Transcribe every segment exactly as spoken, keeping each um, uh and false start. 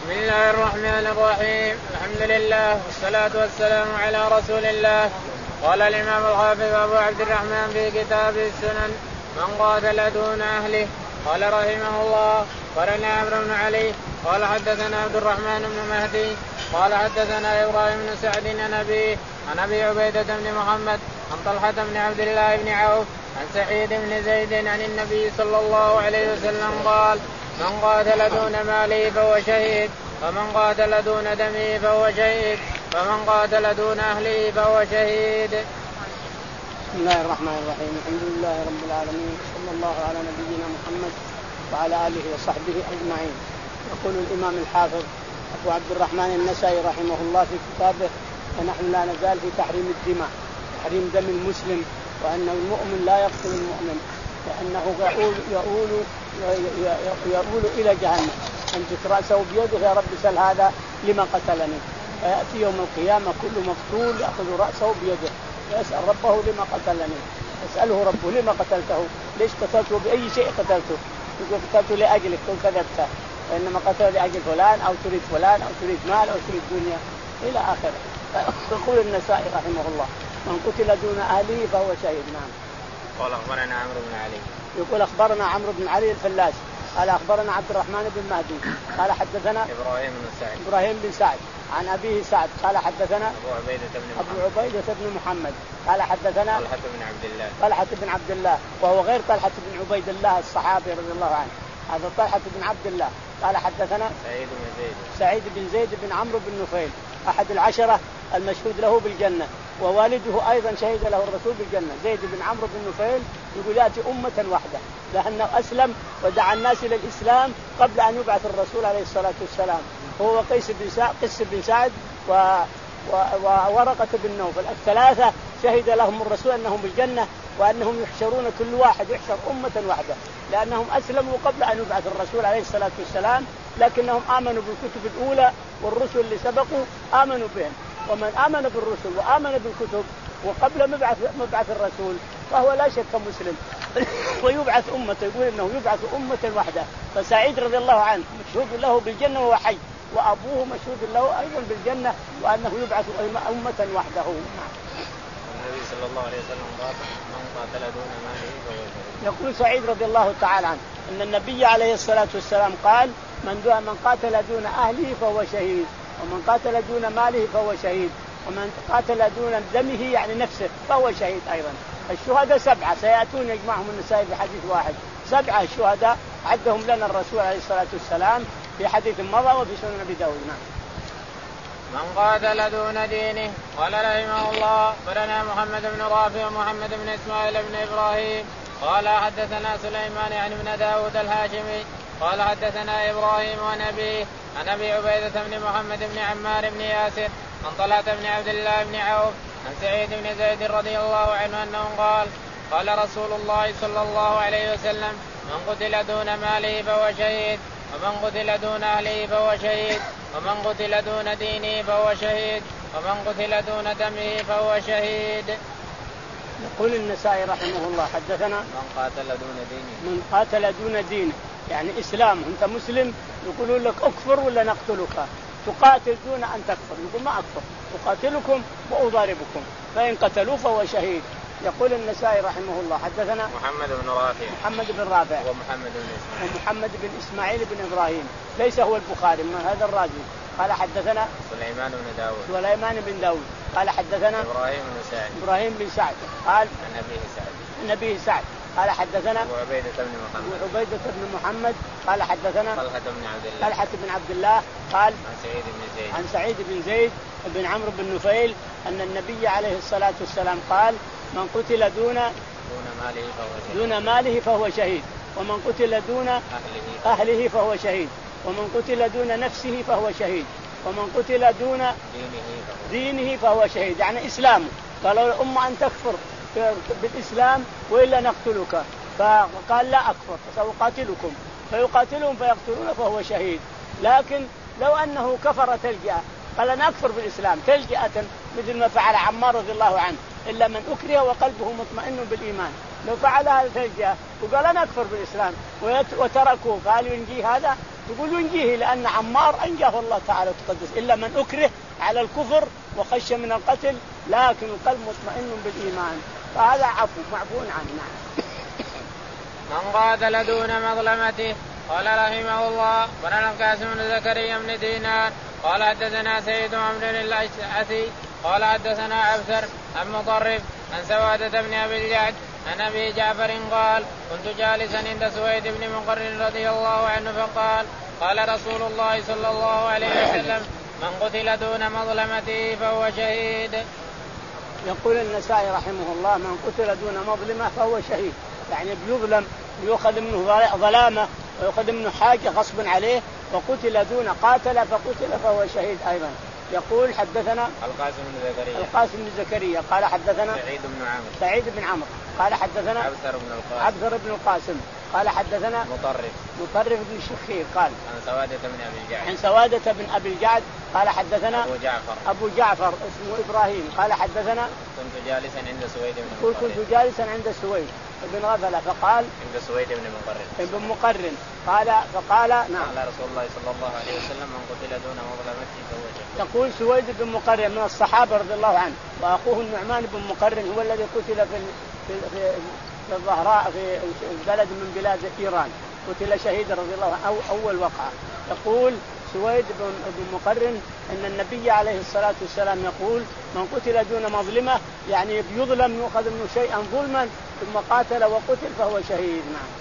بسم الله الرحمن الرحيم. الحمد لله والصلاة والسلام على رسول الله. قال الإمام الحافظ أبو عبد الرحمن في كتاب السنن: من قاتل دون أهله. قال رحمه الله: قرنا عمرو بن علي قال حدثنا عبد الرحمن بن مهدي قال حدثنا إبراهيم بن سعد عن أبيه عن أبي عبيدة بن محمد عن طلحة بن عبد الله بن عوف عن سعيد بن زيد عن النبي صلى الله عليه وسلم قال: من قاتل دون ماله فهو شهيد، ومن قاتل دون دمه فهو شهيد، ومن قاتل دون أهله فهو شهيد. بسم الله الرحمن الرحيم. الحمد لله رب العالمين، صلى الله على نبينا محمد وعلى آله وصحبه أجمعين. يقول الإمام الحافظ أبو عبد الرحمن النسائي رحمه الله في كتابه: ونحن لا نزال في تحريم الدماء، تحريم دم المسلم، وأن المؤمن لا يقتل المؤمن، لأنه يؤول, يؤول, يؤول إلى جهنم. أمسك رأسه بيده: يا رب سل هذا لما قتلني. فيأتي يوم القيامة كل مقتول يأخذ رأسه بيده يسأل ربه: لما قتلني؟ يسأله ربه: لما قتلته؟ ليش قتلته؟ بأي شيء قتلته؟ يقول: قتلته لأجلك، قل كذبت، وإنما قتل لأجل فلان، أو تريد فلان، أو تريد مال، أو تريد دنيا، إلى آخره. يقول النسائي رحمه الله: من قتل دون أهله فهو شهيد. نعم. قال أخبرنا عمرو بن علي. يقول: أخبرنا عمرو بن علي الفلاس قال أخبرنا عبد الرحمن بن مهدي قال حدثنا إبراهيم بن سعد إبراهيم بن سعد عن أبيه سعد قال حدثنا أبو عبيدة بن محمد أبو عبيدة بن محمد قال حدثنا طلحة بن عبد الله طلحة بن عبد الله، وهو غير طلحة بن عبيد الله الصحابي رضي الله عنه، هذا طلحة بن عبد الله. قال حدثنا سعيد بن زيد سعيد بن زيد بن عمرو بن نفيل أحد العشرة المشهود له بالجنة، ووالده أيضا شهد له الرسول بالجنة. زيد بن عمرو بن نفيل يقول: يأتي أمة واحدة، لأنه أسلم ودعا الناس إلى الإسلام قبل أن يبعث الرسول عليه الصلاة والسلام. هو قيس بن سعد قس بن سعد و... و... وورقة بن نوفل، الثلاثة شهد لهم الرسول أنهم بالجنة، وأنهم يحشرون كل واحد يحشر أمة واحدة، لأنهم أسلموا قبل أن يبعث الرسول عليه الصلاة والسلام، لكنهم آمنوا بالكتب الأولى، والرسل اللي سبقوا آمنوا بهم. ومن آمن بالرسل وآمن بالكتب وقبل مبعث مبعث الرسول فهو لا شك مسلم ويبعث أمة. يقول إنه يبعث أمة واحدة. فسعيد رضي الله عنه مشهود له بالجنة وهو حي، وأبوه مشهود له أيضا بالجنة وأنه يبعث أمة وحده. النبي صلى الله عليه وسلم قال: من قاتل دون ماله فهو شهيد. يقول سعيد رضي الله تعالى عنه أن النبي عليه الصلاة والسلام قال: من من قاتل دون أهله فهو شهيد، ومن قاتل دون ماله فهو شهيد، ومن قاتل دون دمه يعني نفسه فهو شهيد أيضا. الشهداء سبعة سيأتون يجمعهم النسائي بحديث واحد، سبعة الشهداء عدهم لنا الرسول عليه الصلاة والسلام في حديث مضى وفي سنن أبي داود. من قاتل دون دينه. قال رحمه الله: قالنا محمد بن رافع ومحمد بن إسماعيل بن إبراهيم قال حدثنا سليمان يعني بن داود الهاشمي قال حدثنا إبراهيم ونبيه عن أبي عبيدة بن محمد بن عمار بن ياسر عن طلحة بن عبد الله بن عوف عن سعيد بن زيد رضي الله عنه أنه قال: قال رسول الله صلى الله عليه وسلم: من قتل دون ماله فهو شهيد، ومن قتل دون أهله فهو شهيد، ومن قتل دون دينه فهو شهيد، ومن قتل دون دمه فهو شهيد. يقول النسائي رحمه الله: حدثنا من قاتل دون دينه من قاتل دون دينه يعني إسلام، أنت مسلم يقولون لك أكفر ولا نقتلك، تقاتل دون أن تكفر، يقول: ما أكفر، أقاتلكم وأضاربكم، فإن قتلوا فهو شهيد. يقول النسائي رحمه الله: حدثنا محمد بن رافع محمد بن رافع ومحمد بن إسماعيل ومحمد بن إسماعيل بن إبراهيم، ليس هو البخاري من هذا الرازي. قال حدثنا سليمان بن داود سليمان بن داود قال حدثنا إبراهيم بن سعد إبراهيم بن سعد قال عن أبيه سعد عن أبيه سعد قال حدثنا أبو عبيدة بن محمد أبو عبيدة بن محمد قال حدثنا طلحة بن عبد الله طلحة بن عبد الله قال عن سعيد بن زيد عن سعيد بن زيد بن عمرو بن نفيل أن النبي عليه الصلاة والسلام قال: من قتل دون دون ماله فهو شهيد دون ماله فهو شهيد، ومن قتل دون أهله أهله فهو شهيد، ومن قتل دون نفسه فهو شهيد، ومن قتل دون دينه فهو شهيد يعني إسلامه. قالوا الأمة أن تكفر بالإسلام وإلا نقتلك، فقال: لا أكفر سأقاتلكم، فيقاتلهم فيقتلون فهو شهيد. لكن لو أنه كفر تلجأ قال: أنا أكفر بالإسلام تلجأة مثل ما فعل عمار رضي الله عنه، إلا من أكره وقلبه مطمئن بالإيمان، لو فعل هذا تلجأ وقال: أنا أكفر بالإسلام وتركوه، فهل ينجي هذا؟ يقول ينجيه لأن عمار أنجاه الله تعالى وتقدس، إلا من أكره على الكفر وخش من القتل لكن القلب مطمئن بالإيمان، فهذا عفو معفو عنه. نعم. من قاتل دون مظلمته. قال رحمه الله ولنا القاسم بن زكريا بن دينار قال حدثنا سيد عمرو الأشعثي قال حدثنا عبثر عن مطرف عن سوادة بن أبي الجعد عن أبي جعفر قال كنت جالسا عند سويد بن مقرن رضي الله عنه فقال قال رسول الله صلى الله عليه وسلم من قتل دون مظلمته فهو شهيد. يقول النسائي رحمه الله من قتل دون مظلمة فهو شهيد، يعني بيظلم ويأخذ منه ظلامة ويأخذ منه حاجة غصب عليه وقتل دون قاتل فقتل فهو شهيد أيضا. يقول حدثنا القاسم بن زكريا القاسم بن زكريا قال حدثنا سعيد بن عمرو سعيد بن عمرو قال حدثنا عبثر بن القاسم عبثر بن القاسم قال حدثنا مطرف مطرف بن شخير قال عن سوادة بن أبي الجعد عن سوادة بن أبي الجعد قال حدثنا أبو جعفر أبو جعفر اسمه إبراهيم قال حدثنا كنت جالسا عند سويد بن يقول كنت جالسا عند سويد بن غفلة فقال عند سويد بن مقرن ابن مقرن قال فقال نعم قال رسول الله صلى الله عليه وسلم من قتل دون مظلمته فهو شهيد. يقول سويد بن مقرن من الصحابة رضي الله عنه وأخوه النعمان بن مقرن هو الذي قتل في في في, في الظهراء في بلد من بلاد إيران، قتل شهيد رضي الله عنه أو أول وقعة. يقول سويد بن مقرن أن النبي عليه الصلاة والسلام يقول من قتل دون مظلمة يعني يظلم يؤخذ منه شيئا ظلما ثم قاتل وقتل فهو شهيد. نعم.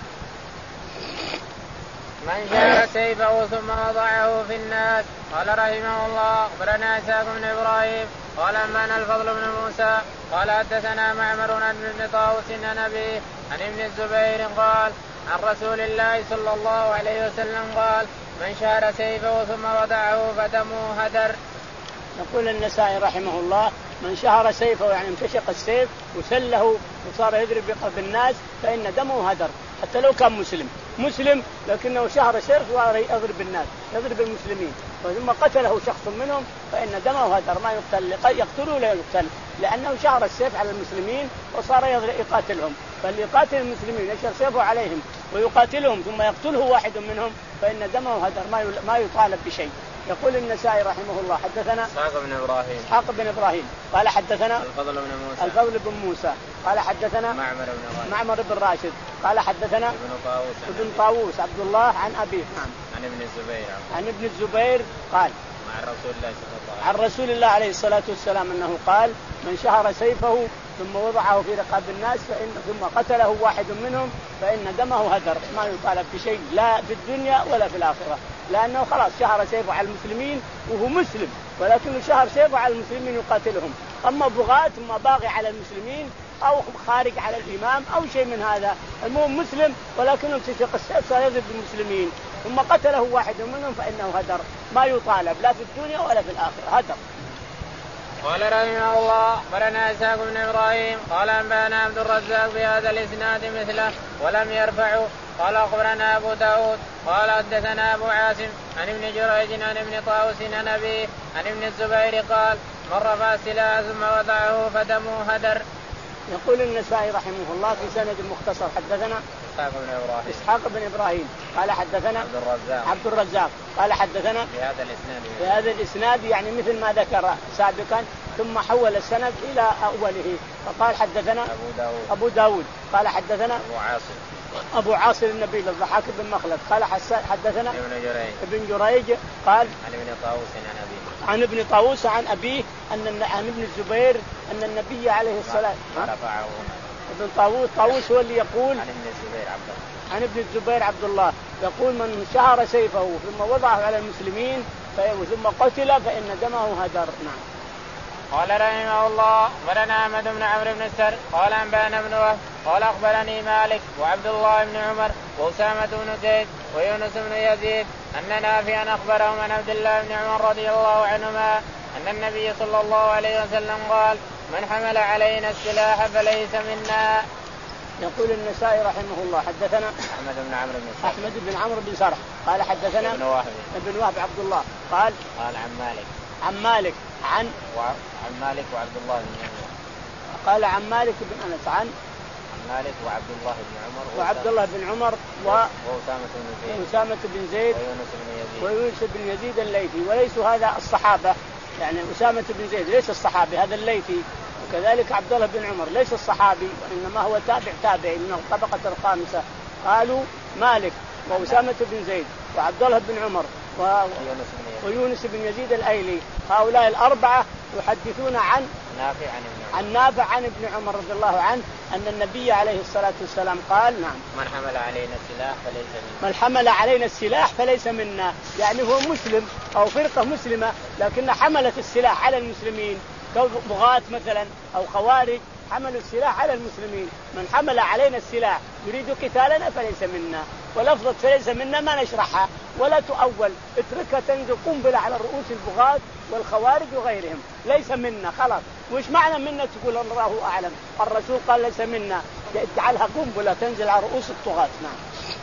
من شار سيفه ثم وضعه في الناس. قال رحمه الله أخبرنا إسحاق بن إبراهيم قال أنبأنا الفضل بن موسى قال حدثنا معمر عن ابن طاووس عن أبيه عن ابن الزبير قال عن رسول الله صلى الله عليه وسلم قال من شار سيفه ثم وضعه فدمه هدر. يقول النسائي رحمه الله من شهر سيفه يعني انتشق السيف وسله وصار يضرب بالناس فإن دمه هدر، حتى لو كان مسلم مسلم لكنه شهر سيف ويضرب بالناس يضرب المسلمين ثم قتله شخص منهم فإن دمه هدر ما يقتل، يقتله لا يقتل لأنه شهر السيف على المسلمين وصار يقاتلهم، فاللي يقاتل المسلمين يشهر سيفه عليهم ويقاتلهم ثم يقتله واحد منهم فإن دمه هدر ما يطالب بشيء. يقول النسائي رحمه الله حدثنا إسحاق بن إبراهيم إسحاق بن إبراهيم قال حدثنا الفضل بن موسى الفضل بن موسى قال حدثنا معمر بن راشد معمر بن راشد قال حدثنا ابن طاووس ابن طاووس عبد الله عن أبيه نعم عن ابن الزبير عن ابن الزبير قال عن رسول الله صلى الله عليه عن رسول الله عليه الصلاة والسلام أنه قال من شهر سيفه ثم وضعه في رقاب الناس فإن ثم قتله واحد منهم فإن دمه هدر ما يطالب بشيء لا في الدنيا ولا في الآخرة، لأنه خلاص شهر سيفه على المسلمين وهو مسلم ولكنه شهر سيفه على المسلمين يقاتلهم. أما بغاة ثم باغي على المسلمين أو خارج على الإمام أو شيء من هذا المهم مسلم ولكنه امتشق السيف صار يضرب بالمسلمين ثم قتله واحد منهم فإنه هدر ما يطالب لا في الدنيا ولا في الآخرة هدر. قال رحمه الله أخبرنا إسحاق بن إبراهيم قال أنبأنا عبد الرزاق بهذا الإسناد مثله ولم يرفعه. قال أخبرنا أبو داود قال حدثنا أبو عاصم عن ابن جريج عن ابن طاووس عن أبيه عن ابن الزبير قال من رفع السلاح ثم وضعه فدمه هدر. يقول النسائي رحمه الله في سند مختصر حدثنا إسحاق بن إبراهيم إسحاق بن إبراهيم قال حدثنا عبد الرزاق عبد الرزاق قال حدثنا بهذا الإسناد بهذا الإسناد يعني مثل ما ذكر سابقا ثم حول السند إلى أوله فقال حدثنا أبو داود أبو داود قال حدثنا أبو عاصم أبو عاصم النبيل الضحاك بن مخلد قال حدثنا ابن جريج ابن جريج قال عن ابن طاووس عن أبيه عن ابن طاووس عن أبيه أن عن ابن الزبير أن النبي عليه الصلاة رفعه ابن طاووس طاووس هو اللي يقول عن ابن الزبير عبد الله عن ابن الزبير عبد الله يقول من شهر سيفه ثم وضعه على المسلمين ثم قتل فإن دمه هدر. نعم. قال رحمه الله أخبرنا أحمد بن عمرو بن السر قال أنبأنا بن وهب قال أخبرني مالك وعبد الله بن عمر وأسامة بن زيد ويونس بن يزيد أن نافعا أخبرهم عن عبد الله بن عمر رضي الله عنهما أن النبي صلى الله عليه وسلم قال من حمل علينا السلاح فليس منا. يقول النسائي رحمه الله حدثنا أحمد بن عمرو بن سرح أحمد بن عمرو بن سرح قال حدثنا ابن وهب ابن وهب عبد الله قال قال عن مالك عن مالك عن وعن مالك وعبد الله بن عمر قال عن مالك بن أنس عن عن مالك وعبد الله بن عمر وعبد الله بن عمر و... وأسامة بن زيد وأسامة بن زيد ويونس بن يزيد ويونس بن يزيد الليثي. وليسوا هذا الصحابة، يعني أسامة بن زيد ليس الصحابي، هذا الليثي. وكذلك عبد الله بن عمر ليس الصحابي، وإنما هو تابع تابعي من الطبقة الخامسة. قالوا مالك وأسامة بن زيد وعبد الله بن عمر و... ويونس بن يزيد الأيلي. هؤلاء الأربعة يحدثون عن نافع عن ابن عمر. عن نافع عن ابن عمر رضي الله عنه أن النبي عليه الصلاة والسلام قال نعم من حمل علينا السلاح فليس منا. من حمل علينا السلاح فليس منا، يعني هو مسلم أو فرقة مسلمة لكن حملت السلاح على المسلمين كبغاة مثلا أو خوارج، حملوا السلاح على المسلمين. من حمل علينا السلاح يريد قتالنا فليس منا. ولفظة فليس منا ما نشرحها ولا تؤول، اتركها تنزل قنبلة على رؤوس البغاة والخوارج وغيرهم. ليس منا خلاص. وش معنى منا؟ تقول الله أعلم. الرسول قال ليس منا، اجعلها قنبلة تنزل على رؤوس الطغاة. نعم.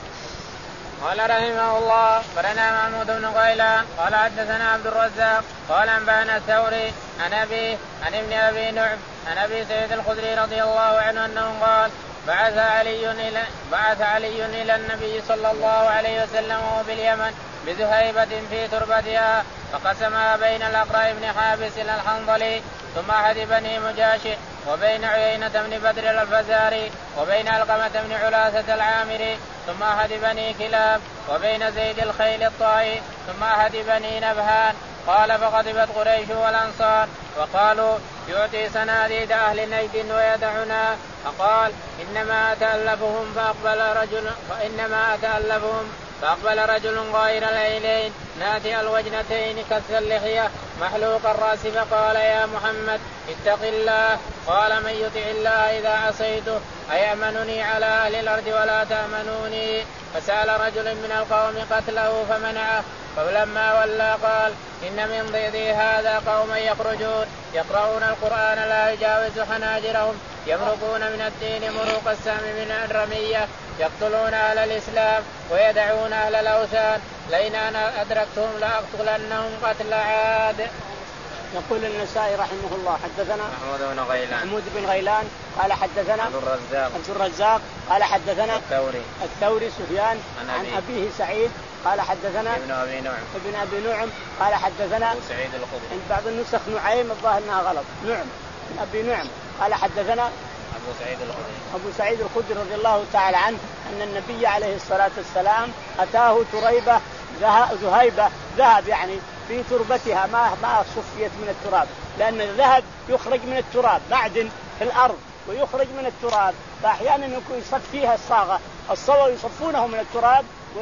قال رحمه الله برنا محمود بن غيلان قال حدثنا عبد الرزاق قال أنبأنا الثوري عن أبي عن ابن أبي نعم عن أبي سعيد الخدري رضي الله عنه أنه قال بعث علي إلى بعث علي إلى النبي صلى الله عليه وسلم وهو باليمن بذهيبة في تربتها فقسمها بين الأقرع بن حابس إلى الحنظلي ثم أحد بني مجاشع وبين عيينة بن بدر الفزاري وبين علقمة بن علاثة العامري ثم أحد بني كلاب وبين زيد الخيل الطائي ثم أحد بني نبهان. قال فغضبت قريش والأنصار وقالوا يعطي سناديد أهل نجد ويدعنا. فقال إنما أتألفهم فأقبل رجل فإنما أتألفهم فأقبل رجل غير العينين ناتئ الوجنتين كث اللحية محلوق الرأس فقال يا محمد اتق الله. قال من يطع الله إذا عصيته أيأمنني على أهل الأرض ولا تأمنوني؟ فسأل رجل من القوم قتله فمنعه. فلما ولى قال إن من ضيدي هذا قوم يخرجون يقرؤون القرآن لا يجاوز حناجرهم يمرقون من الدين مروق السهم من الرمية يقتلون أهل الإسلام ويدعون أهل الأوثان لئن أنا أدركتهم لأقتلنهم قتل عاد. يقول النسائي رحمه الله حدثنا محمود بن غيلان محمود بن غيلان قال حدثنا عبد الرزاق عبد الرزاق قال حدثنا الثوري الثوري سفيان عن, عن أبيه سعيد قال حدثنا ابن أبي نعم ابن أبي نعم قال حدثنا أبو سعيد الخدري. عند بعض النسخ نعيم الظاهر انها غلط نعم من أبي نعم قال حدثنا أبو سعيد الخدري أبو سعيد الخدري رضي الله تعالى عنه أن النبي عليه الصلاة والسلام أتاه تريبة ذهيبة ذهب يعني في تربتها ما ما صفيت من التراب، لأن الذهب يخرج من التراب معدن في الأرض ويخرج من التراب، فأحيانا يكون يصف فيها الصاغة الصوى يصفونه من التراب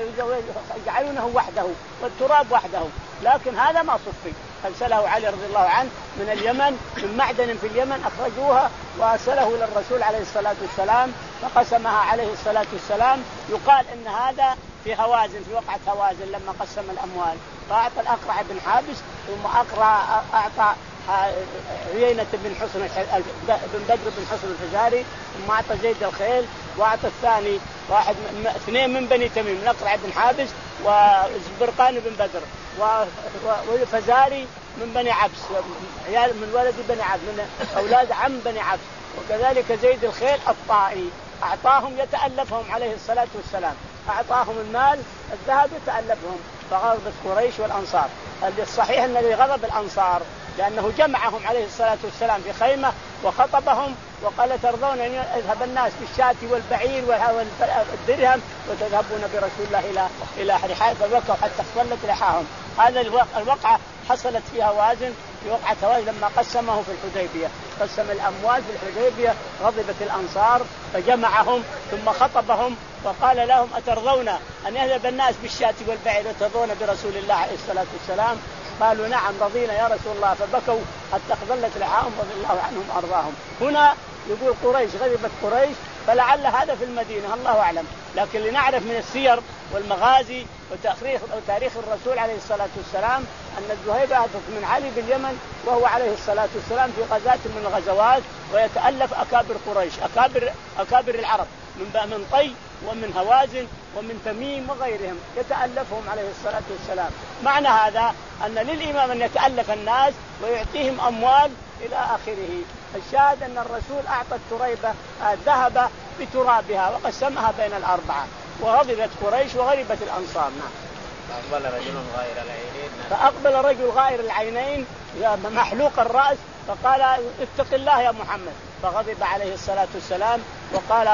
ويجعلونه وحده والتراب وحده، لكن هذا ما صفي. أرسله علي رضي الله عنه من اليمن من معدن في اليمن أخرجوها وأرسله إلى الرسول عليه الصلاة والسلام فقسمها عليه الصلاة والسلام. يقال إن هذا في هوازن في وقعة هوازن لما قسم الأموال فأعطى الأقرع بن حابس ثم أقرع أعطى عيينة بن حصن بن بدر بن حصن الفزاري ثم أعطى زيد الخيل وأعطى الثاني واحد اثنين من بني تميم من أقرع بن حابس وزبرقان بن بدر والفزاري من بني عبس من ولد بني عبس من أولاد عم بني عبس، وكذلك زيد الخيل الطائي أعطاهم يتألفهم عليه الصلاة والسلام، أعطاهم المال الذهب يتألفهم. فغضبت قريش والأنصار. الصحيح أن الذي غضب الأنصار لأنه جمعهم عليه الصلاة والسلام في خيمة وخطبهم وقال ترضون أن يذهب الناس بالشاة والبعير والدرهم وتذهبون برسول الله إلى إلى رحال فبكوا حتى اختلت رحاهم. هذا الوقعة حصلت فيها وازن في وقعة هوازن لما قسمه في الحديبية، قسم الأموال في الحديبية غضبت الأنصار فجمعهم ثم خطبهم وقال لهم أترضون أن يذهب الناس بالشاة والبعير وترضون برسول الله عليه الصلاة والسلام؟ قالوا نعم رضينا يا رسول الله، فبكوا حتى اخضلت رعاهم رضي الله عنهم وارضاهم. هنا يقول قريش غضبت قريش، فلعل هذا في المدينة الله أعلم، لكن لنعرف من السير والمغازي وتاريخ وتاريخ الرسول عليه الصلاة والسلام أن الذهيبة أتت من علي باليمن وهو عليه الصلاة والسلام في غزاة من الغزوات ويتألف أكابر قريش أكابر أكابر العرب من من طي ومن هوازن ومن تميم وغيرهم يتألفهم عليه الصلاة والسلام. معنى هذا أن للإمام أن يتألف الناس ويعطيهم أموال إلى آخره. الشاهد أن الرسول أعطى التريبة الذهب بترابها وقسمها بين الأربعة، وغضبت قريش وغضبت الأنصار. نعم. فأقبل رجل غائر العينين فأقبل رجل غائر العينين محلوق الرأس فقال اتق الله يا محمد، فغضب عليه الصلاة والسلام وقال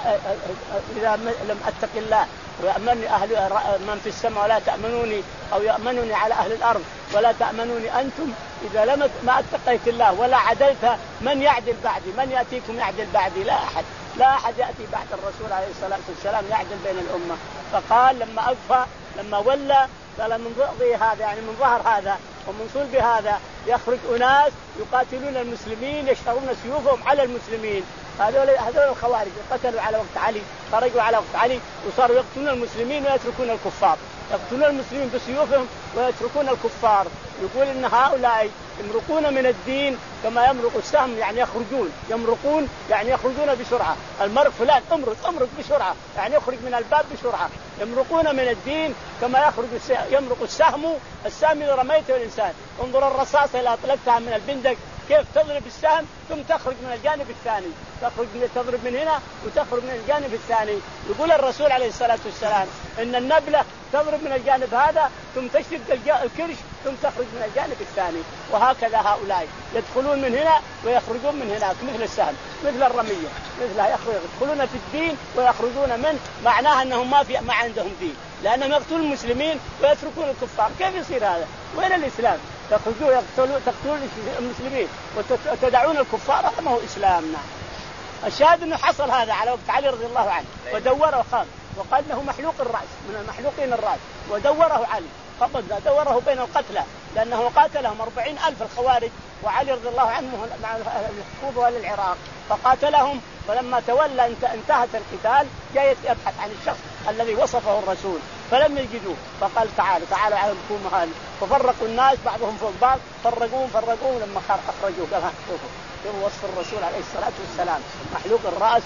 إذا لم أتق الله ويأمنني أهل من في السماء ولا تأمنوني، أو يأمنوني على أهل الأرض ولا تأمنوني أنتم، إذا لم ما اتقيت الله ولا عدلت من يعدل بعدي؟ من يأتيكم يعدل بعدي؟ لا أحد، لا أحد يأتي بعد الرسول عليه الصلاة والسلام يعدل بين الأمة. فقال لما أغفى لما ولى قال من ضغطي هذا يعني من ظهر هذا ومن صلب هذا يخرج أناس يقاتلون المسلمين يشهرون سيوفهم على المسلمين. هذول هذول الخوارج قتلوا على وقت علي، خرجوا على وقت علي وصاروا يقتلون المسلمين ويتركون الكفار، يقتلون المسلمين بسيوفهم ويتركون الكفار. يقول إن هؤلاء يمرقون من الدين كما يمرق السهم، يعني يخرجون يمرقون يعني يخرجون بسرعة. المرق فلان امرق امرق بسرعة يعني يخرج من الباب بسرعة. يمرقون من الدين كما يخرج يمرق السهم، السهم إذا رميته الإنسان انظر الرصاصة إذا أطلقتها من البندق كيف تضرب السهم ثم تخرج من الجانب الثاني، تخرج تضرب من هنا وتخرج من الجانب الثاني. يقول الرسول عليه الصلاة والسلام إن النبلة تضرب من الجانب هذا ثم تشد الكرش ثم تخرج من الجانب الثاني. وهكذا هؤلاء يدخلون من هنا ويخرجون من هناك مثل السهم مثل الرمية مثلها، يدخلون في الدين ويخرجون منه، معناها أنهم ما في ما عندهم دين لأنهم يقتلون المسلمين ويتركون الكفار. كيف يصير هذا؟ وين الإسلام؟ تخرجون يقتلون تقتلون المسلمين وتدعون الكفار، هذا ما هو إسلام. نعم. الشاهد أنه حصل هذا على وقت علي رضي الله عنه ودوره وخاف وقال له محلوق الرأس من المحلوقين الرأس، ودوره علي فقد دوره بين القتلى لأنه قاتلهم أربعين ألف الخوارج وعلي رضي الله عنه مع الحكومة للعراق فقاتلهم. فلما تولى انتهت القتال جاء يبحث عن الشخص الذي وصفه الرسول فلم يجدوه، فقال تعالوا تعالوا على الحكومة هذه، ففرقوا الناس بعضهم فوق بعض فرقوهم فرقوهم لما أخرجوه قال شوفوا شوفوا وصف الرسول عليه الصلاة والسلام محلوق الرأس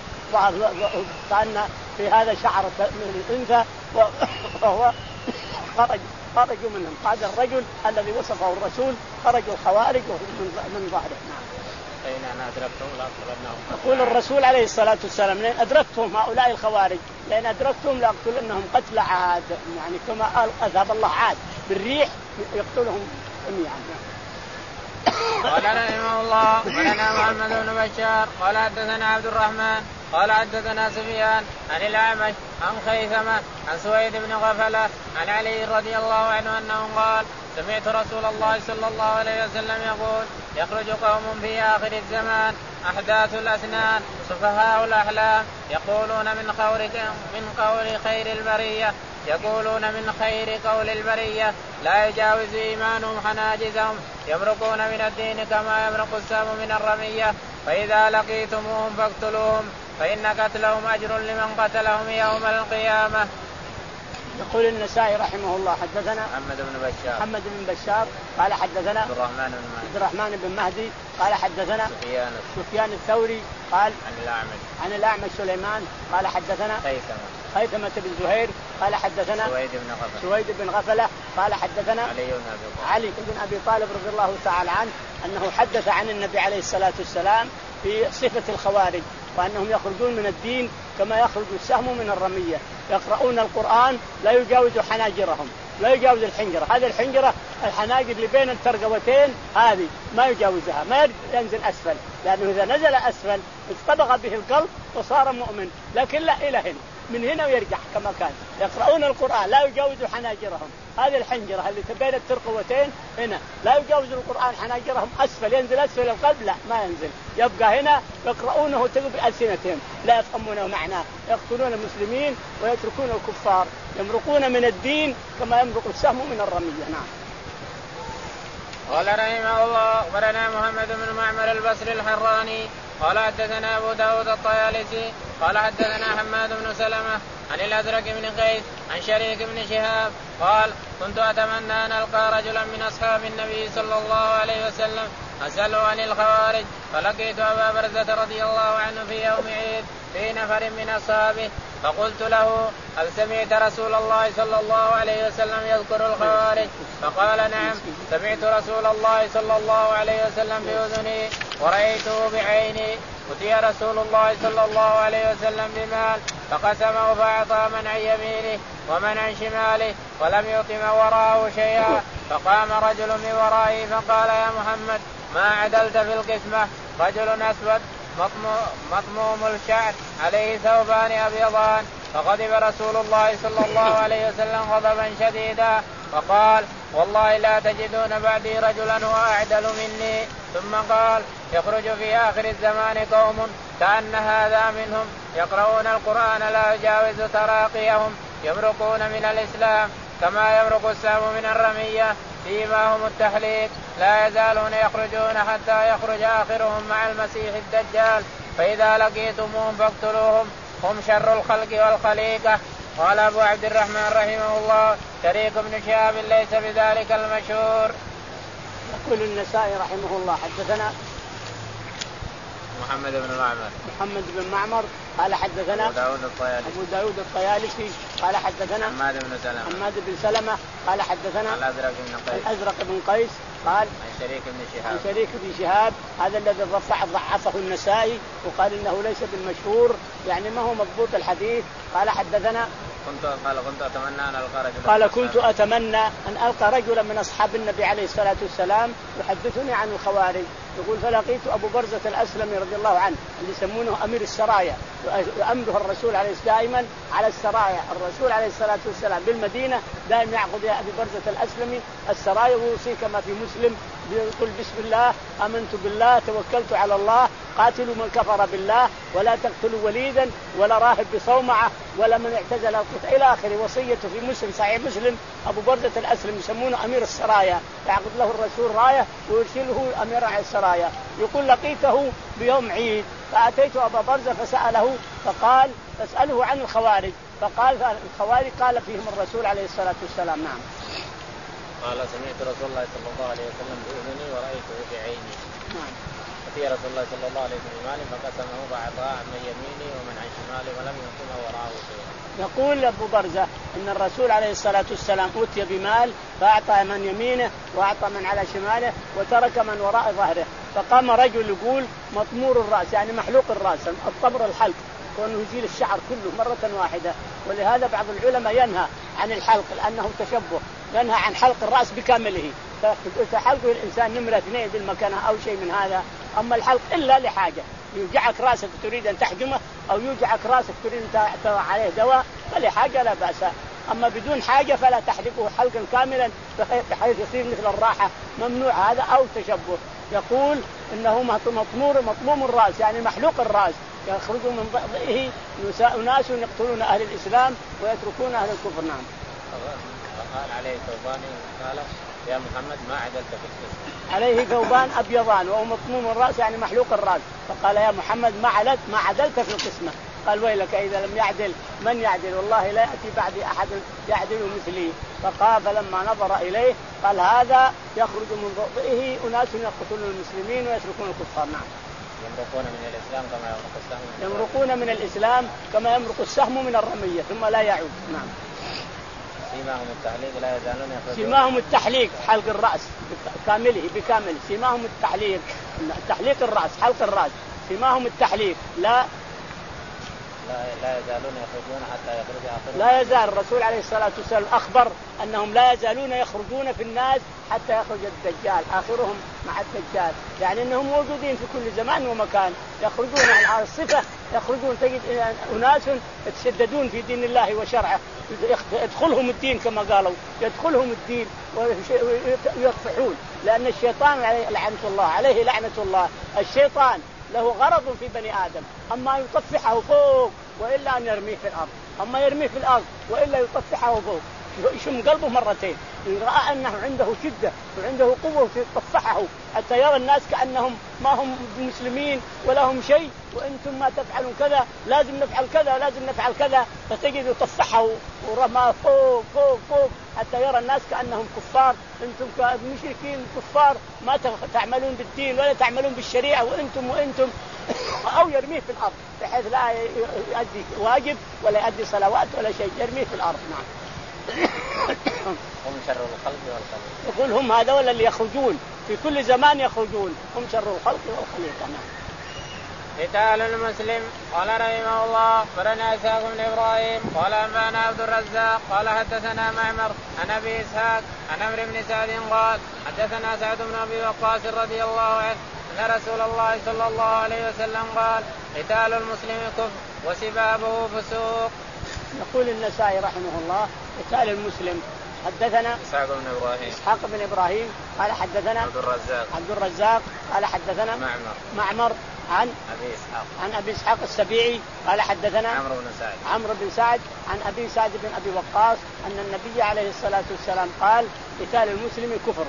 وكأن في هذا شعر من الأنثى وهو خرج خرجوا منهم. هذا الرجل الذي وصفه الرسول خرجوا الخوارج من ظهره. نعم. أين أنا أدركتهم لأقتلنهم. يقول الرسول عليه الصلاة والسلام لأن أدركتهم هؤلاء الخوارج لأن أدركتهم لأقتلنهم قتل عاد، يعني كما أذهب الله عاد بالريح يقتلهم جميعا. قال رحمه الله ولنا محمد بن بشار قال حدثنا عبد الرحمن قال حدثنا سفيان عن الأعمش عن خيثمة عن سويد بن غفلة عن علي رضي الله عنه أنه قال سمعت رسول الله صلى الله عليه وسلم يقول يخرج قوم في آخر الزمان أحداث الأسنان سفهاء الأحلام يقولون من قول من قول خير البرية يقولون من خير قول البرية لا يجاوز إيمانهم حناجزهم يمرقون من الدين كما يمرق السهم من الرمية فإذا لقيتموهم فاقتلوهم فإن قتلهم أجر لمن قتلهم يوم القيامة. يقول النسائي رحمه الله حدثنا محمد بن بشار محمد بن بشار قال حدثنا عبد الرحمن بن مهدي عبد الرحمن بن مهدي قال حدثنا سفيان سفيان الثوري قال عن الأعمش عن الأعمش سليمان قال حدثنا خيثمة خيثمة بن زهير قال حدثنا سويد بن غفلة سويد بن غفلة قال حدثنا علي بن أبي طالب علي بن أبي طالب رضي الله تعالى عنه أنه حدث عن النبي عليه الصلاة والسلام في صفة الخوارج وأنهم يخرجون من الدين كما يخرج السهم من الرمية، يقرؤون القرآن لا يجاوز حناجرهم لا يجاوز الحنجرة، هذه الحنجرة الحناجر اللي بين الترقوتين هذه ما يجاوزها ما ينزل أسفل، لأنه إذا نزل أسفل اصطبغ به القلب وصار مؤمن، لكن لا إلى هنا من هنا ويرجع كما كان. يقرؤون القرآن لا يجاوز حناجرهم، هذه الحنجرة اللي بين الترقوتين هنا لا يجاوز القرآن حناجرهم أسفل، ينزل أسفل القلب لا ما ينزل، يبقى هنا يقرؤونه بألسنتهم لا يفهمونه معناه، يقتلون المسلمين ويتركون الكفار، يمرقون من الدين كما يمرق السهم من الرمية. نعم. قال رحمه الله أخبرنا محمد بن معمر البصري الحراني قال حدثنا أبو داود الطيالسي قال حدثنا حماد بن سلمة عن الأزرق بن قيس عن شريك بن شهاب قال كنت أتمنى أن ألقى رجلا من أصحاب النبي صلى الله عليه وسلم أسأله عن الخوارج، فلقيت أبا برزة رضي الله عنه في يوم عيد في نفر من أصحابه فقلت له هل سمعت رسول الله صلى الله عليه وسلم يذكر الخوارج؟ فقال نعم سمعت رسول الله صلى الله عليه وسلم بأذني ورأيته بعيني أتي رسول الله صلى الله عليه وسلم بمال فقسمه فأعطى من عن يمينه ومن عن شماله ولم يعط من وراءه شيئا. فقام رجل من ورائه فقال يا محمد ما عدلت في القسمة؟ رجل أسود مطموم الشعر عليه ثوبان أبيضان. فغضب رسول الله صلى الله عليه وسلم غضبا شديدا وقال والله لا تجدون بعدي رجلا هو أعدل مني. ثم قال يخرج في آخر الزمان قوم كأن هذا منهم يقرؤون القرآن لا يجاوز تراقيهم يمرقون من الإسلام كما يمرق السهم من الرمية فيما هم التحليق لا يزالون يخرجون حتى يخرج آخرهم مع المسيح الدجال فإذا لقيتموهم فاقتلوهم هم شر الخلق والخليقة. قال أبو عبد الرحمن رحمه الله شريك بن شهاب ليس بذلك المشهور. يقول النسائي رحمه الله حدثنا محمد بن معمر محمد بن معمر قال حدثنا أبو داود الطيالسي أبو داود الطيالسي قال حدثنا حماد بن سلمة حماد بن سلمة قال حدثنا الأزرق بن قيس الأزرق بن قيس قال عن شريك بن شهاب عن شريك بن شهاب هذا الذي رفع ضعفه النسائي وقال إنه ليس بالمشهور يعني ما هو مضبوط الحديث. قال حدثنا كنت قال كنت أتمنى أن ألقى رجلا قال كنت أتمنى أن ألقى رجلا من أصحاب النبي عليه الصلاة والسلام يحدثني عن الخوارج. يقول فلقيت أبو برزة الأسلمي رضي الله عنه اللي يسمونه أمير السرايا يأمره الرسول عليه دائما على السرايا. الرسول عليه الصلاة والسلام بالمدينة دائما يعقد يا أبي برزة الأسلمي السرايا ويوصي كما في مسلم يقول بسم الله آمنت بالله توكلت على الله قاتلوا من كفر بالله ولا تقتلوا وليدا ولا راهب بصومعة ولا من اعتزل القتال إلى آخر وصيته في مسلم صحيح مسلم. أبو برزة الأسلمي يسمونه أمير السرايا يعقد له الرسول راية ويرسله أمير على السرايا. يقول لقيته بيوم عيد فأتيت أبا برزة فسأله فقال فاسأله عن الخوارج فقال الخوارج قال فيهم الرسول عليه الصلاة والسلام نعم. قال سمعت رسول الله صلى الله عليه وسلم بأذني ورأيته بعيني. نعم. أتي رسول الله صلى الله عليه وسلم مال فقسمه فأعطاه من يمينه ومن عن شماله ولم يقم وراءه شيئا. يقول أبو برزة إن الرسول عليه الصلاة والسلام أتي بمال فأعطى من يمينه وأعطى من على شماله وترك من وراء ظهره. فقام رجل يقول مطمور الرأس يعني محلوق الرأس الطبر الحلق وأنه يزيل الشعر كله مرة واحدة. ولهذا بعض العلماء ينهى عن الحلق لأنه تشبه ينهى عن حلق الرأس بكامله فحلقه الإنسان نمرة اثنين بالمكانة أو شيء من هذا. أما الحلق إلا لحاجة يوجعك رأسك تريد أن تحجمه أو يوجعك رأسك تريد أن تضع عليه دواء فلحاجة لا بأس. أما بدون حاجة فلا تحلقه حلقا كاملا بحيث يصير مثل الراحة ممنوع هذا أو تشبه. يقول إنه مطمور مطموم الرأس يعني محلوق الرأس يخرج من ضئه أناس يقتلون أهل الإسلام ويتركون أهل الكفر. نعم. فقال عليه ثوبان قال يا محمد ما عدلت في القسمة. عليه ثوبان أبيضان وهو مطموم الرأس يعني محلوق الرأس. فقال يا محمد ما عدلت ما عدلت في القسمة. قال ويلك إذا لم يعدل من يعدل والله لا يأتي بعدي أحد يعدل مثلي. فقال فلما نظر إليه قال هذا يخرج من ضئه أناس يقتلون المسلمين ويتركون الكفار. نعم. يمرقون من الإسلام كما يمرق السهم يمرقون من الإسلام كما يمرق السهم من الرمية ثم لا يعود. نعم. سيماهم التحليق لا يزالون يخرجون. سيماهم التحليق حلق الرأس كامله بكامل سيماهم التحليق تحليق الرأس حلق الرأس سيماهم التحليق لا لا يزالون يخرجون حتى يخرج آخرهم. لا يزال الرسول عليه الصلاة والسلام أخبر أنهم لا يزالون يخرجون في الناس حتى يخرج الدجال آخرهم مع الدجال يعني أنهم موجودين في كل زمان ومكان يخرجون على الصفة يخرجون تجد أناس يتشددون في دين الله وشرعه يدخلهم الدين كما قالوا يدخلهم الدين ويطفحون لأن الشيطان عليه لعنة الله عليه لعنة الله. الشيطان له غرض في بني آدم أما يطفحه فوق وإلا أن يرميه في الأرض أما يرميه في الأرض وإلا يطفحه فوق يشم قلبه مرتين إن رأى أنه عنده شدة وعنده قوة يطفحه حتى يرى الناس كأنهم ما هم مسلمين ولا هم شيء وأنتم ما تفعلون كذا لازم نفعل كذا لازم نفعل كذا فتجد يطفحه ورماه فوق فوق فوق حتى يرى الناس كأنهم كفار أنتم كمشركين كفار ما تعملون بالدين ولا تعملون بالشريعة وأنتم وأنتم أو يرميه في الأرض بحيث لا يؤدي واجب ولا يؤدي صلوات ولا شيء يرميه في الأرض. نعم. هم شر الخلق والخليقة. يقول هم هذا ولا اللي يخرجون في كل زمان يخرجون هم شر الخلق والخليقة. نعم. قتال المسلم. قال رحمه الله أخبرنا إسحاق بن إبراهيم قال أنبأنا عبد الرزاق قال حدثنا معمر عن أبي إسحاق عن عمرو بن سعد قال حدثنا سعد بن أبي وقاص رضي الله عنه أن رسول الله صلى الله عليه وسلم قال قتال المسلم كفر وسبابه فسوق. يقول النسائي رحمه الله قتال المسلم. حدثنا إسحاق بن إبراهيم إسحاق بن إبراهيم قال حدثنا عبد الرزاق عبد الرزاق قال حدثنا معمر معمر عن أبي إسحاق عن أبي إسحاق السبيعي قال حدثنا عمرو بن سعد عمرو بن سعد عن أبي سعد بن أبي وقاص أن النبي عليه الصلاة والسلام قال قتال المسلم كفر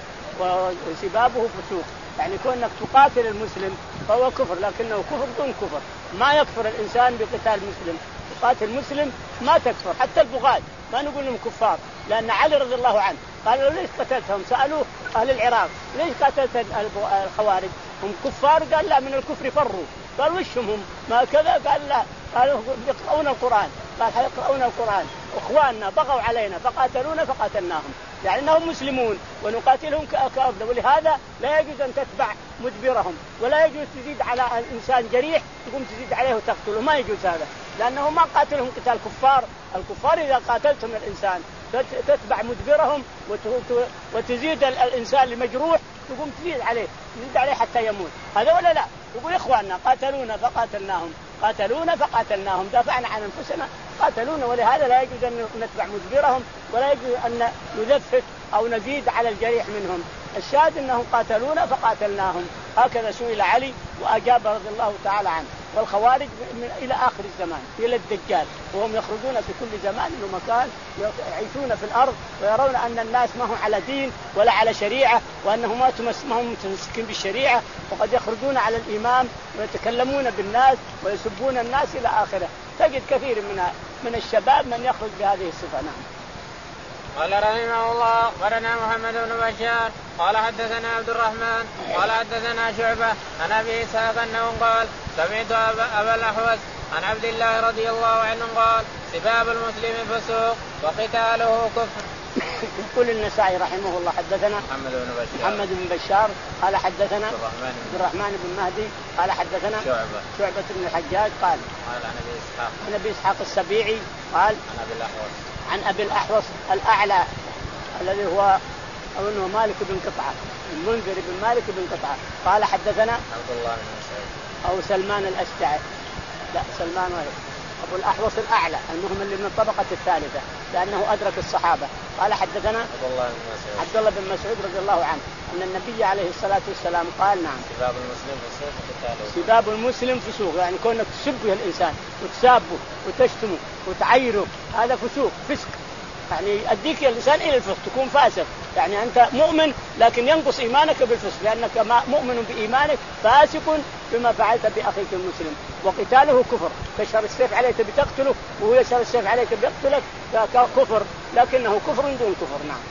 وسبابه فسوق. يعني كونك تقاتل المسلم فهو كفر لكنه كفر دون كفر. ما يكفر الإنسان بقتال المسلم. تقاتل المسلم ما تكفر. حتى البغاة ما نقول لهم كفار لأن علي رضي الله عنه قالوا ليش قتلتهم؟ سألوه أهل العراق ليش قتلت الخوارج؟ هم كفار؟ قال لا من الكفر فروا. قال وش هم ما كذا؟ قال لا قالوا يقرؤون القرآن. قال يقرؤون القرآن اخواننا بغوا علينا فقاتلونا فقاتلناهم يعني انهم مسلمون ونقاتلهم كأفضل. ولهذا لا يجوز ان تتبع مدبرهم ولا يجوز تزيد على الانسان جريح تقوم تزيد عليه وتقتله. ما يجوز هذا لانه ما قاتلهم قتال كفار. الكفار اذا قاتلتم الانسان تتبع مدبرهم وتزيد الانسان لمجروح تقوم تزيد عليه تزيد عليه حتى يموت. هذا ولا لا؟ يقول اخواننا قاتلونا فقاتلناهم قاتلونا فقاتلناهم دافعنا عن انفسنا قاتلونا. ولهذا لا يجوز ان نتبع مدبرهم ولا يجوز ان نذفت او نزيد على الجريح منهم. الشاهد انهم قاتلونا فقاتلناهم. هكذا سئل علي واجاب رضي الله تعالى عنه. والخوارج الى اخر الزمان الى الدجال وهم يخرجون في كل زمان ومكان يعيشون في الارض ويرون ان الناس ما هم على دين ولا على شريعه وانهم ما هم متمسكين بالشريعه وقد يخرجون على الامام ويتكلمون بالناس ويسبون الناس الى اخره. تجد كثير من من الشباب من يخرج بهذه الصفه. نعم. قال رحمه الله أخبرنا محمد بن بشار قال حدثنا عبد الرحمن قال حدثنا شعبة عن أبي إسحاق أنه قال سمعت أبا الأحوص عن عبد الله رضي الله عنه قال سباب المسلم فسوق وقتاله كفر. يقول النسائي رحمه الله حدثنا محمد بن بشار محمد بن بشار قال حدثنا عبد الرحمن, الرحمن بن مهدي قال حدثنا شعبة شعبة بن الحجاج قال قال عن أبي إسحاق عن أبي إسحاق السبيعي قال عن أبي الأحوص عن أبي الأحوص الأعلى الذي هو أو أنه مالك بن قطعة المنذر بن مالك بن قطعة قال حدثنا عبد الله بن مسعود أو سلمان الأشجعي لا سلمان وهي أبو الأحوص الأعلى المهم اللي من الطبقة الثالثة لأنه أدرك الصحابة. قال حدثنا عبد الله بن مسعود عبد الله بن مسعود رضي الله عنه أن النبي عليه الصلاة والسلام قال نعم سباب المسلم فسوق وقتاله سباب المسلم فسوق. يعني كونك تسبه الإنسان وتسابه وتشتمه وتعيره هذا فسوق فسق. يعني أديك الإنسان إلى الفسق تكون فاسق. يعني أنت مؤمن لكن ينقص إيمانك بالفسق لأنك مؤمن بإيمانك فاسق بما فعلت بأخيك المسلم. وقتاله كفر. تشهر السيف عليك بتقتله وهو يشهر السيف عليك بيقتلك كفر لكنه كفر دون كفر. نعم.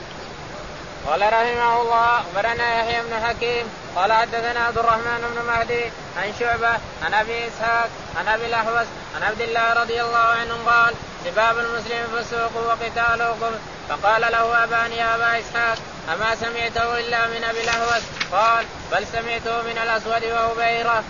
قال رحمه الله أخبرنا يحيى بن حكيم قال حدثنا عبد الرحمن بن مهدي عن شعبة عن أبي إسحاق عن أبي الأحوص عن عبد الله رضي الله عنه قال سباب المسلم فسوق وقتاله كفر. فقال له أبان يا أبا إسحاق أما سمعته إلا من أبي الأحوص؟ قال بل سمعته من الأسود وهبيرة.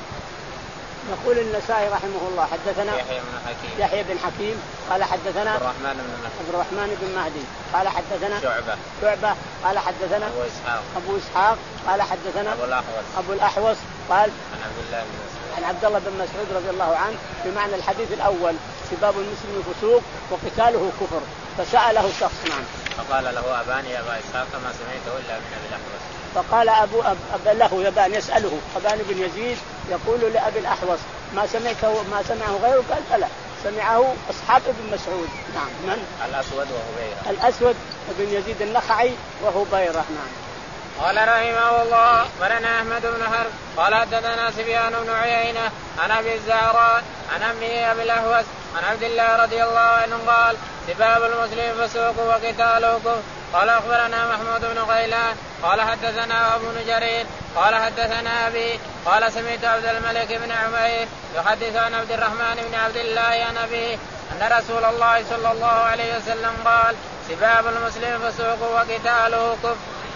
يقول النسائي رحمه الله حدثنا يحيى بن حكيم يحيى بن حكيم قال حدثنا عبد الرحمن بن مهدي عبد الرحمن بن مهدي قال حدثنا شعبة شعبة قال حدثنا أبو إسحاق أبو إسحاق قال حدثنا أبو الأحوص أبو الأحوص قال عن عبد الله بن مسعود عن عبد الله بن مسعود رضي الله عنه بمعنى الحديث الأول سباب المسلم فسوق وقتاله كفر. فسأله شخص نعم فقال له أبان يا أبا إسحاق ما سمعته إلا من أبي الأحوص. فقال أبو أب, أب له يبان يسأله أبان بن يزيد يقول لأبي الأحوص ما سمعته ما سمعه غيره؟ قال فلا سمعه أصحاب ابن مسعود. نعم. من؟ الأسود وهبيرة. الأسود بن يزيد النخعي وهبيرة. نعم. قال رحمه الله أخبرنا أحمد بن حرب قال حدثنا سفيان بن عيينة عن أبي الزهراء عن أمه أبي الأهوس عن عبد الله رضي الله عنه قال سباب المسلم فسوق وقتاله كفر. قال أخبرنا محمود بن غيلان قال حدثنا أبو جرير قال حدثنا أبي قال سمعت عبد الملك بن عمير يحدث عن عبد الرحمن بن عبد الله عن أبيه أن رسول الله صلى الله عليه وسلم قال سباب المسلم فسوق وقتاله كفر.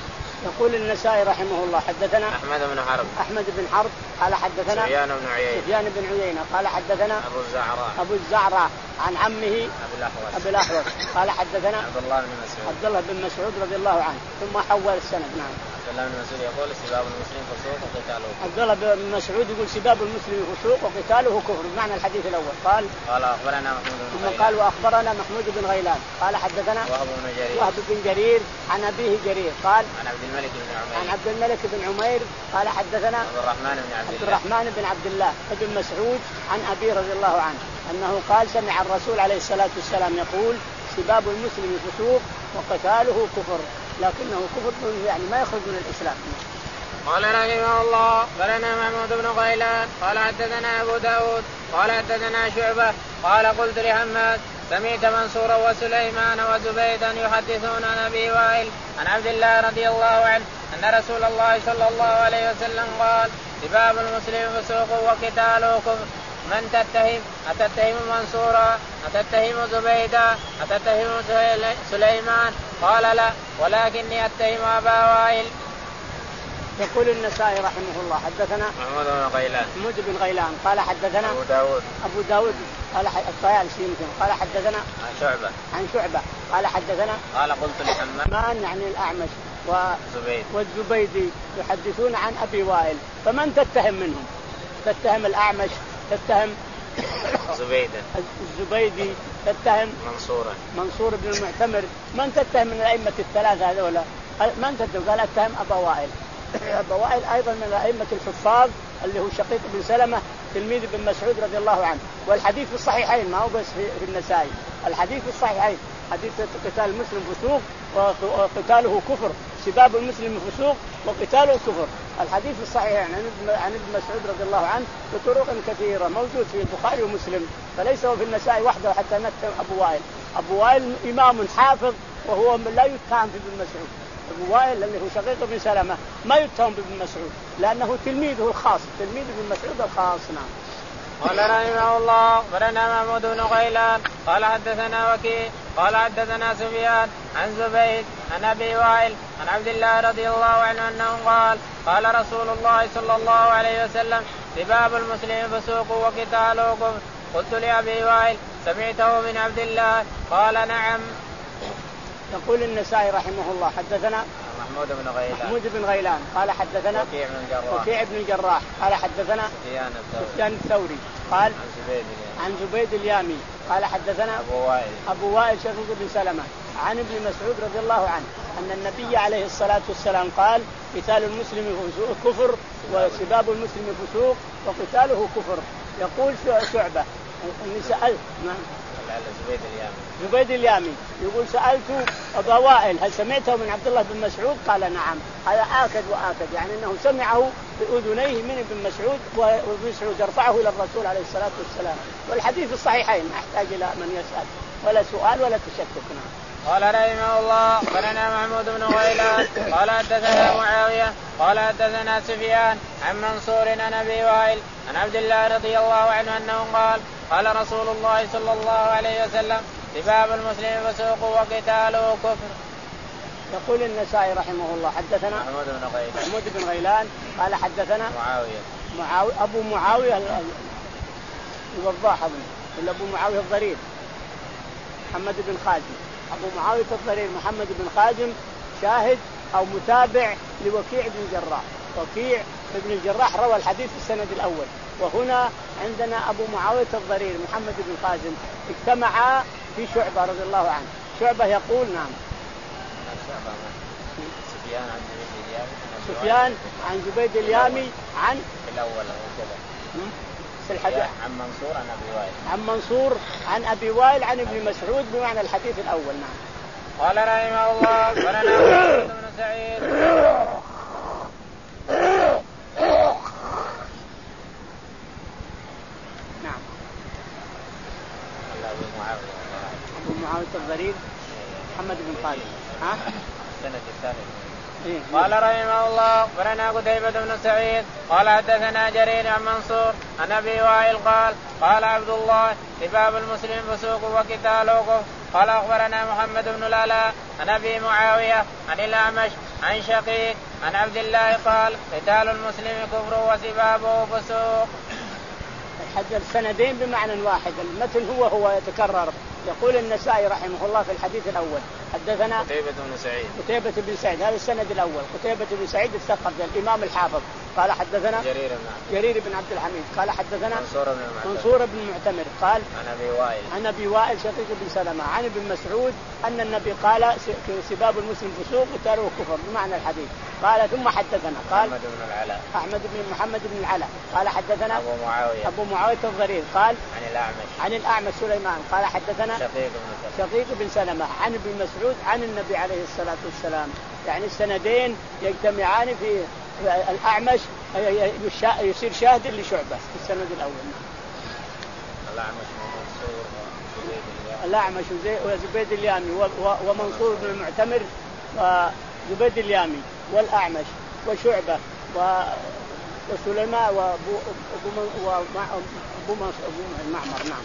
يقول النسائي رحمه الله حدثنا أحمد بن حرب أحمد بن حرب قال حدثنا سفيان بن عيينة سفيان بن عيينة قال حدثنا أبو الزعراء أبو الزعراء عن عمه أبي الأحوص أبي الأحوص قال حدثنا عبد الله بن مسعود عبد الله بن مسعود رضي الله عنه ثم حول السند. نعم. عبد الله بن مسعود يقول سباب المسلم فسوق وقتاله. عبد الله بن مسعود يقول سباب المسلم فسوق وقتاله كفر بمعنى الحديث الأول. قال قال أخبرنا محمود بن غيلان. ثم قال وأخبرنا محمود بن غيلان قال حدثنا وهب بن جرير وهب بن جرير عن أبيه جرير قال عن عبد الملك بن عمير عن عبد الملك بن عمير قال حدثنا عبد الرحمن بن عبد عبد الله الرحمن بن عبد الله بن مسعود عن أبي رضي الله عنه أنه قال سمع الرسول عليه الصلاة والسلام يقول سباب المسلم فسوق وقتاله كفر لكنه كفر يعني ما يخرج من الإسلام. قال رحمه الله قالنا محمود بن غيلان قال حدثنا أبو داود قال حدثنا شعبة قال قلت لحماد سمعت منصورا وسليمان وزبيدا يحدثون عن أبي وائل عن عبد الله رضي الله عنه أن رسول الله صلى الله عليه وسلم قال سباب المسلم فسوق وقتاله كفر من تتهم أتتهم منصورا أتتهم زبيدا أتتهم سليمان قال لا ولكني أتهم أبا وائل. يقول النسائي رحمه الله حدثنا محمود بن غيلان محمود بن غيلان قال حدثنا أبو داود أبو داود قال الطيالسي يمكن قال حدثنا عن شعبة عن شعبة قال حدثنا قال قلت لحماد يعني الأعمش زبيد والزبيدي يحدثون عن أبي وائل فمن تتهم منهم؟ تتهم الأعمش تتهم زبيدة الزبيدي تتهم منصورا منصور بن المعتمر من تتهم من الأئمة الثلاثة هذولا من تتهم؟ قال اتهم أبا وائل. أبا وائل أيضا من الأئمة الحفاظ اللي هو شقيق بن سلمة تلميذ بن مسعود رضي الله عنه والحديث في الصحيحين ما هو بس في النسائي الحديث في الصحيحين حديث قتال المسلم فسوق وقتاله كفر سباب المسلم فسوق وقتاله كفر الحديث في الصحيحين عن ابن مسعود رضي الله عنه بطرق كثيرة موجود في البخاري ومسلم فليس هو في النسائي وحده حتى نتهم أبو وائل. أبو وائل إمام حافظ وهو لا يتهم في ابن مسعود. أبو وائل اللي هو شقيق بن سلمة ما يتهم بابن مسعود لأنه تلميذه الخاص تلميذ ابن مسعود الخاص. نعم. قال رحمه الله قالنا محمود بن غيلان قال حدثنا وكيع قال حدثنا سفيان عن زبيد عن أبي وائل عن عبد الله رضي الله عنه أنه قال قال رسول الله صلى الله عليه وسلم سباب المسلم فسوق وقتاله كفر. قلت لأبي وائل سمعته من عبد الله قال نعم. يقول النسائي رحمه الله حدثنا محمود بن غيلان محمود بن غيلان قال حدثنا وكيع بن الجراح وكيع بن الجراح قال حدثنا سفيان الثوري سفيان الثوري قال عن زبيد عن زبيد اليامي قال حدثنا أبو وائل أبو وائل شقيق بن سلمة عن ابن مسعود رضي الله عنه أن النبي عليه الصلاة والسلام قال قتال المسلم كفر وسباب المسلم فسوق وقتاله كفر. يقول شعبة إني سألت زبيد اليامي زبيد اليامي يقول سألت أبا وائل هل سمعته من عبد الله بن مسعود قال نعم. هذا آكد وآكد يعني أنه سمعه بأذنيه من ابن مسعود وابن مسعود يرفعه إلى الرسول عليه الصلاة والسلام والحديث الصحيحين أحتاج إلى من يسأل ولا سؤال ولا تشكك. قال رحمه الله قالنا محمود بن غيلان قال حدثنا معاوية قال حدثنا سفيان عن منصور عن أبي وائل عن عبد الله رضي الله عنه أنه قال قال رسول الله صلى الله عليه وسلم سباب المسلم فسوق وقتاله كفر. يقول النسائي رحمه الله حدثنا محمود بن غيلان محمود بن غيلان قال حدثنا معاوية معاوية أبو معاوية الوضاح ولا أبو معاوية الضرير محمد بن خازم أبو معاوية الضرير محمد بن خازم شاهد أو متابع لوكيع بن الجراح. وكيع بن الجراح روى الحديث في السند الأول وهنا عندنا أبو معاوية الضرير محمد بن خازم اجتمعا في شعبة رضي الله عنه. شعبة يقول نعم سفيان عن زبيد اليامي سفيان عن زبيد اليامي عن الأول كذا عن منصور عن أبي وائل عن منصور عن أبي وائل عن ابن مسعود بمعنى الحديث الأول. نعم. قال رحمه الله قالنا بن سعيد نعم أبو معاوية أبو معاوية الضرير محمد بن خالد ها السنة الثالثة. إيه؟ قال رحمه الله قرنا قتيبة بن سعيد قال حدثنا جرير عن منصور عن أبي وائل قال قال عبد الله سباب المسلم فسوق وقتاله كفر. قال أخبرنا محمد بن العلاء عن أبي معاوية عن الأعمش عن شقيق عن عبد الله قال قتال المسلم كفر وسبابه فسوق. الحديث السندين بمعنى واحد، المثل هو هو يتكرر. يقول النسائي رحمه الله في الحديث الأول حدثنا قتيبة بن سعيد قتيبة بن سعيد، هذا السند الأول. قتيبة بن سعيد الثقفي الإمام الحافظ قال حدثنا جرير بن جرير بن عبد الحميد قال حدثنا منصور بن المعتمر منصور بن المعتمر قال عن أبي وائل عن أبي وائل شقيق بن سلمة عن ابن مسعود أن النبي قال سباب المسلم فسوق قتاله كفر بمعنى الحديث. قال ثم حدثنا قال أحمد بن العلاء أحمد بن محمد بن العلاء قال حدثنا أبو معاوية أبو معاوية الضرير قال عن الأعمش عن الأعمش سليمان قال حدثنا شقيق بن شقيق بن سلمة عن ابن مسعود عن النبي عليه الصلاة والسلام. يعني السندين يجتمعان في الأعمش يصير شاهد لشعبة في السند الأول. الأعمش ومنصور وزبيد اليامي الأعمش وزبيد اليامي ومنصور بن المعتمر وزبيد اليامي والأعمش وشعبة وسليمان وأبو معمر. نعم.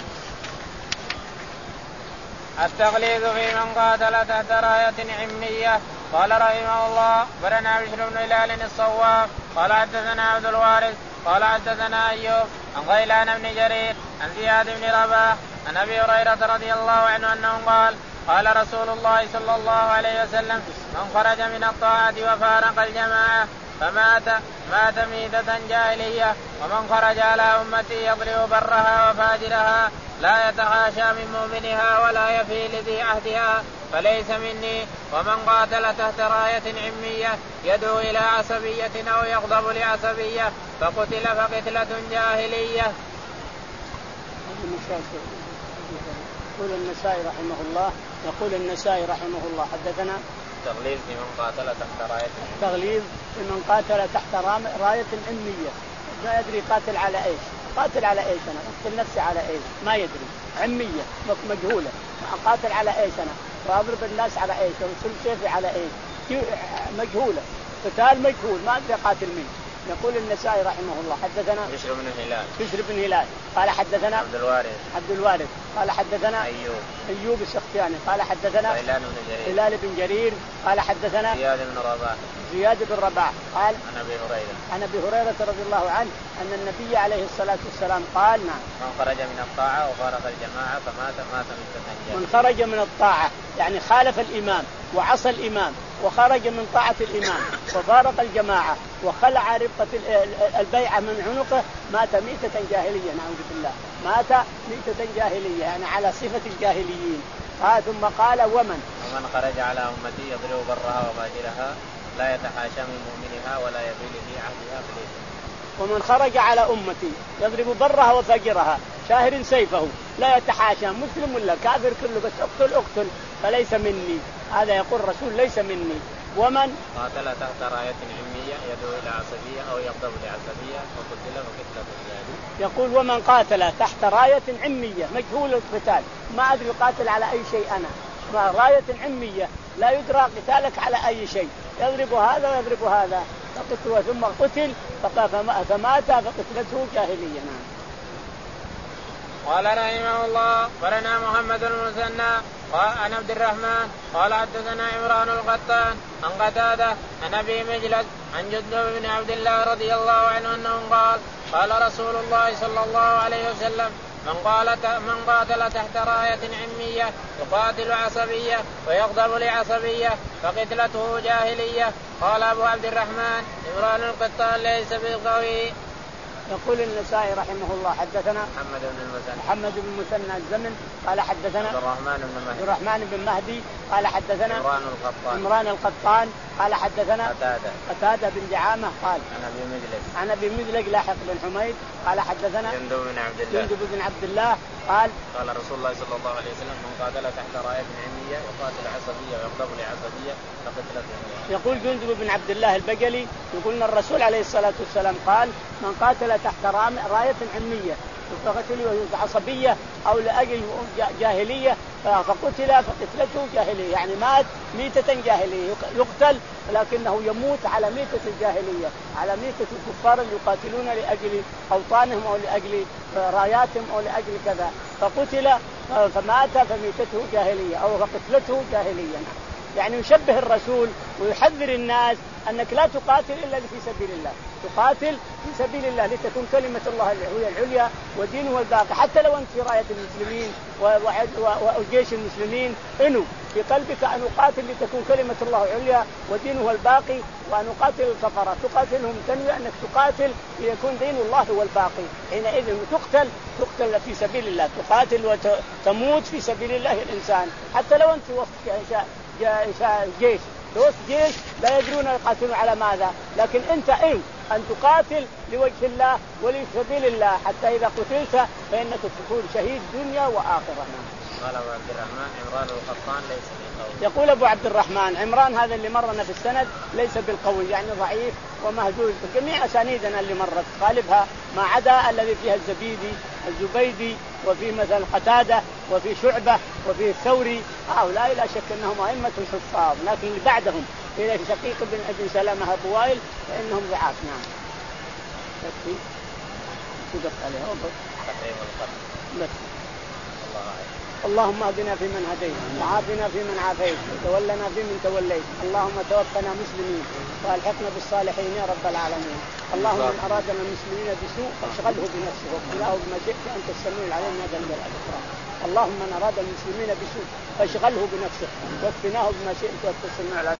التغليظ في من قاتل تحت راية عمية. قال رحمه الله برنا بشر بن هلال الصواف قال حدثنا عبد الوارث قال حدثنا أيوب عن غيلان بن جرير عن زياد بن رباح عن أبي هريرة رضي الله عنه أنه قال قال رسول الله صلى الله عليه وسلم من خرج من الطاعة وفارق الجماعة فمات مات ميتة جاهلية ومن خرج على أمتي يضرب برها وفاجرها لا يتحاشى من مؤمنها ولا يفي لذي عهدها فليس مني. ومن قاتل تحت راية عمية يدعو إلى عصبية أو يغضب لعصبية فقتل فقتلة جاهلية. يقول النسائي رحمه الله يقول النسائي رحمه الله حدثنا تغليظ في من قاتل تحت راية تغليظ في من قاتل تحت راية عمية ما يدري قاتل على ايش قاتل على ايش انا اقتل نفسي على ايش ما يدري عمية مجهولة قاتل على ايش انا واضرب الناس على ايش وارسل سيفي على ايش مجهولة قتال مجهول ما ادري قاتل مين. يقول النسائي رحمه الله حدثنا بشر بن هلال بشر بن هلال قال حدثنا عبد الوارث عبد الوارث قال حدثنا أيوب أيوب السختياني قال حدثنا غيلان بن جرير هلال بن جرير قال حدثنا زياد بن رباح زياد بن رباح قال عن أبي هريرة عن أبي هريرة رضي الله عنه أن النبي عليه الصلاة والسلام قال نعم من خرج من الطاعة وفارق الجماعة فمات مات ميتة. من خرج من الطاعة يعني خالف الإمام وعصى الإمام وخرج من طاعة الإمام وفارق الجماعة وخلع ربقة البيعة من عنقه مات ميتة جاهلية نعوذ بالله مات ميتة جاهلية يعني على صفة الجاهليين. آه ثم قال ومن ومن خرج على أمتي يضرب برها وفاجرها لا يتحاشى من مؤمنها ولا يبيل في عهدها فليس. ومن خرج على أمتي يضرب برها وفاجرها شاهر سيفه لا يتحاشى مسلم ولا كافر كله بس اقتل اقتل فليس مني. هذا يقول الرسول ليس مني. ومن قاتل تحت راية عمية يدعو إلى عصبية أو يغضب لعصبية فقتل فقتلة جاهلية. يقول ومن قاتل تحت راية عمية مجهول القتال ما أدري قاتل على أي شيء أنا ما راية عمية لا يدرى قتالك على أي شيء يضرب هذا ويضرب هذا فقتل ثم قتل فمات فقتلته جاهلية. نعم. قال رحمه الله برنا محمد المثنى عن عبد الرحمن قال حدثنا عمران القطان عن قتادة عن أبي مجلس عن جندب بن عبد الله رضي الله عنه أنه قال قال رسول الله صلى الله عليه وسلم من قاتل من قاتل تحت راية عمية يقاتل عصبية ويغضب لعصبية فقتلته جاهلية. قال أبو عبد الرحمن عمران القطان ليس بالقوي. يقول النسائي رحمه الله حدثنا محمد بن المثنى محمد بن المثنى الزمن قال حدثنا عبد الرحمن بن مهدي عبد الرحمن بن مهدي قال حدثنا عمران القطان عمران القطان قال حدثنا قتادة قتادة بن دعامة قال عن أبي مجلس عن أبي مجلس لاحق بن حميد قال حدثنا جندب بن عبد الله جندب بن عبد الله قال قال رسول الله صلى الله عليه وسلم من قاتل تحت راية عمية وقاتل عصبية ويغضب لعصبية فقتلته. يقول جندب بن عبد الله البجلي يقول ان الرسول عليه الصلاة والسلام قال من قاتل تحت راية عمية فقتل عصبية أو لأجل جاهلية فقتل فقتلته جاهلية يعني مات ميتة جاهلية يقتل لكنه يموت على ميتة الجاهلية على ميتة الكفار اللي يقاتلون لأجل أوطانهم أو لأجل راياتهم أو لأجل كذا فقتل فمات فميتته جاهلية أو فقتلته جاهلية. يعني يشبه الرسول ويحذر الناس أنك لا تقاتل إلا في سبيل الله، تقاتل في سبيل الله لتكون كلمة الله هي العليا ودينه الباقي. حتى لو أنت في راية المسلمين وجيش المسلمين انو في قلبك أن أقاتل لتكون كلمة الله عليا ودينه الباقي، وأن أقاتل الكفرة تقاتلهم تنوي أنك تقاتل ليكون دين الله هو الباقي. حينئذ تقتل تقتل في سبيل الله، تقاتل وتموت في سبيل الله الإنسان. حتى لو أنت وسط جيش وسط جيش لا يدرون يقاتلون على ماذا، لكن أنت إيه أن تقاتل لوجه الله ولسبيل الله حتى إذا قتلت فإنك تكون شهيد دنيا وآخرة. قال أبو عبد الرحمن عمران القطان ليس بالقوي. يقول أبو عبد الرحمن عمران هذا اللي مرنا في السند ليس بالقوي، يعني ضعيف ومهزوز. جميع أسانيدنا اللي مرت غالبها ما عدا الذي فيها الزبيدي الزبيدي وفي مثلا قتادة وفي شعبة وفي الثوري، هؤلاء لا شك أنهم أئمة الحفاظ، لكن اللي بعدهم إلى شقيق بن أبي سلمة أبو وائل فإنهم ضعاف. نعم. يكفي صدق عليه بس. اللهم اهدنا فيمن هديت وعافنا فيمن عافيت وتولنا فيمن توليت، اللهم توفنا مسلمين والحقنا بالصالحين يا رب العالمين. اللهم من ارادنا المسلمين بسوء فاشغله بنفسه وابتلاه بما شئت انت السميع العليم يا ذا الجلال والاكرام. اللهم من اراد المسلمين بسوء فاشغله بنفسه واكفناه بما شئت وانت السميع العليم.